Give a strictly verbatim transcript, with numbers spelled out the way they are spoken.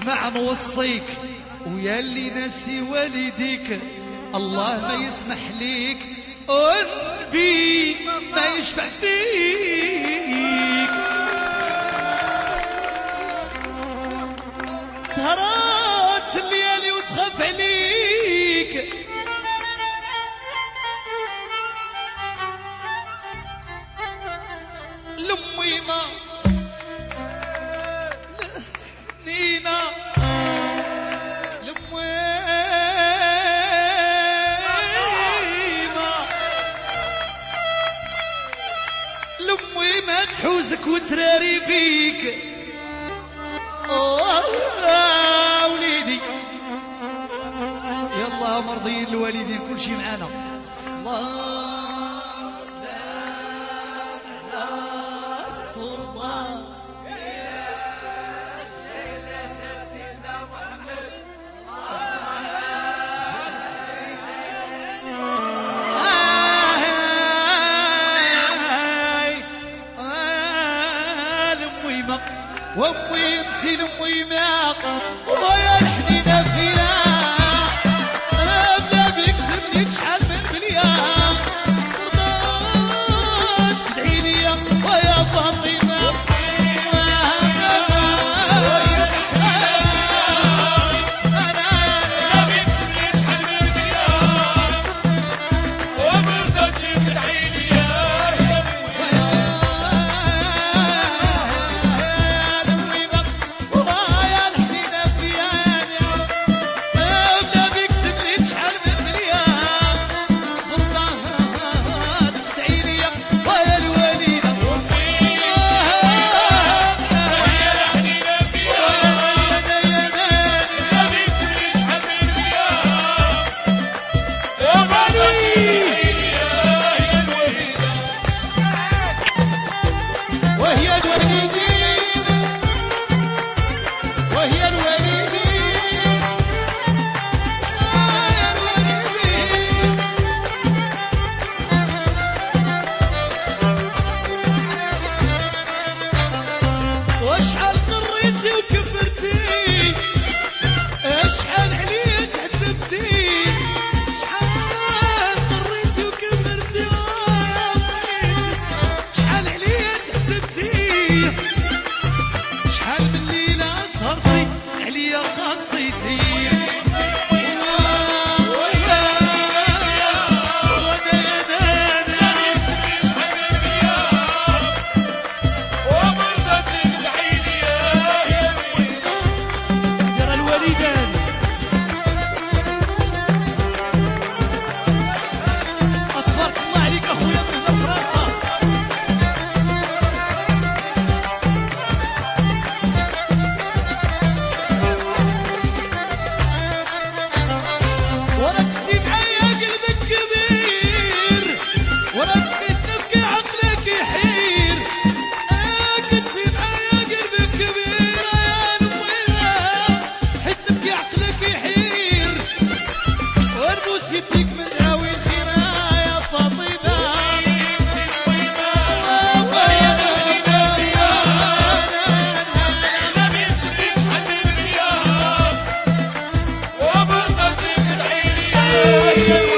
اسمع موصيك ويا اللي ناسي والديك الله ما يسمح ليك والنبي ما يشفع فيك. سهرات الليالي وتخاف عليك لأمي ما نينا لأمي ما لأمي ما تحوزك وتراري بيك. آه وليدي يلا مرضيين الوالدين كل شي معانا. صلاة سلام على الصلاة سيدنا سيدنا محمد. وامي امتي لامي ماق ويا الحنينه فيها بلا بك خليت شحال من مليان رضات تدعي ليا ويا فاطمه Yeah.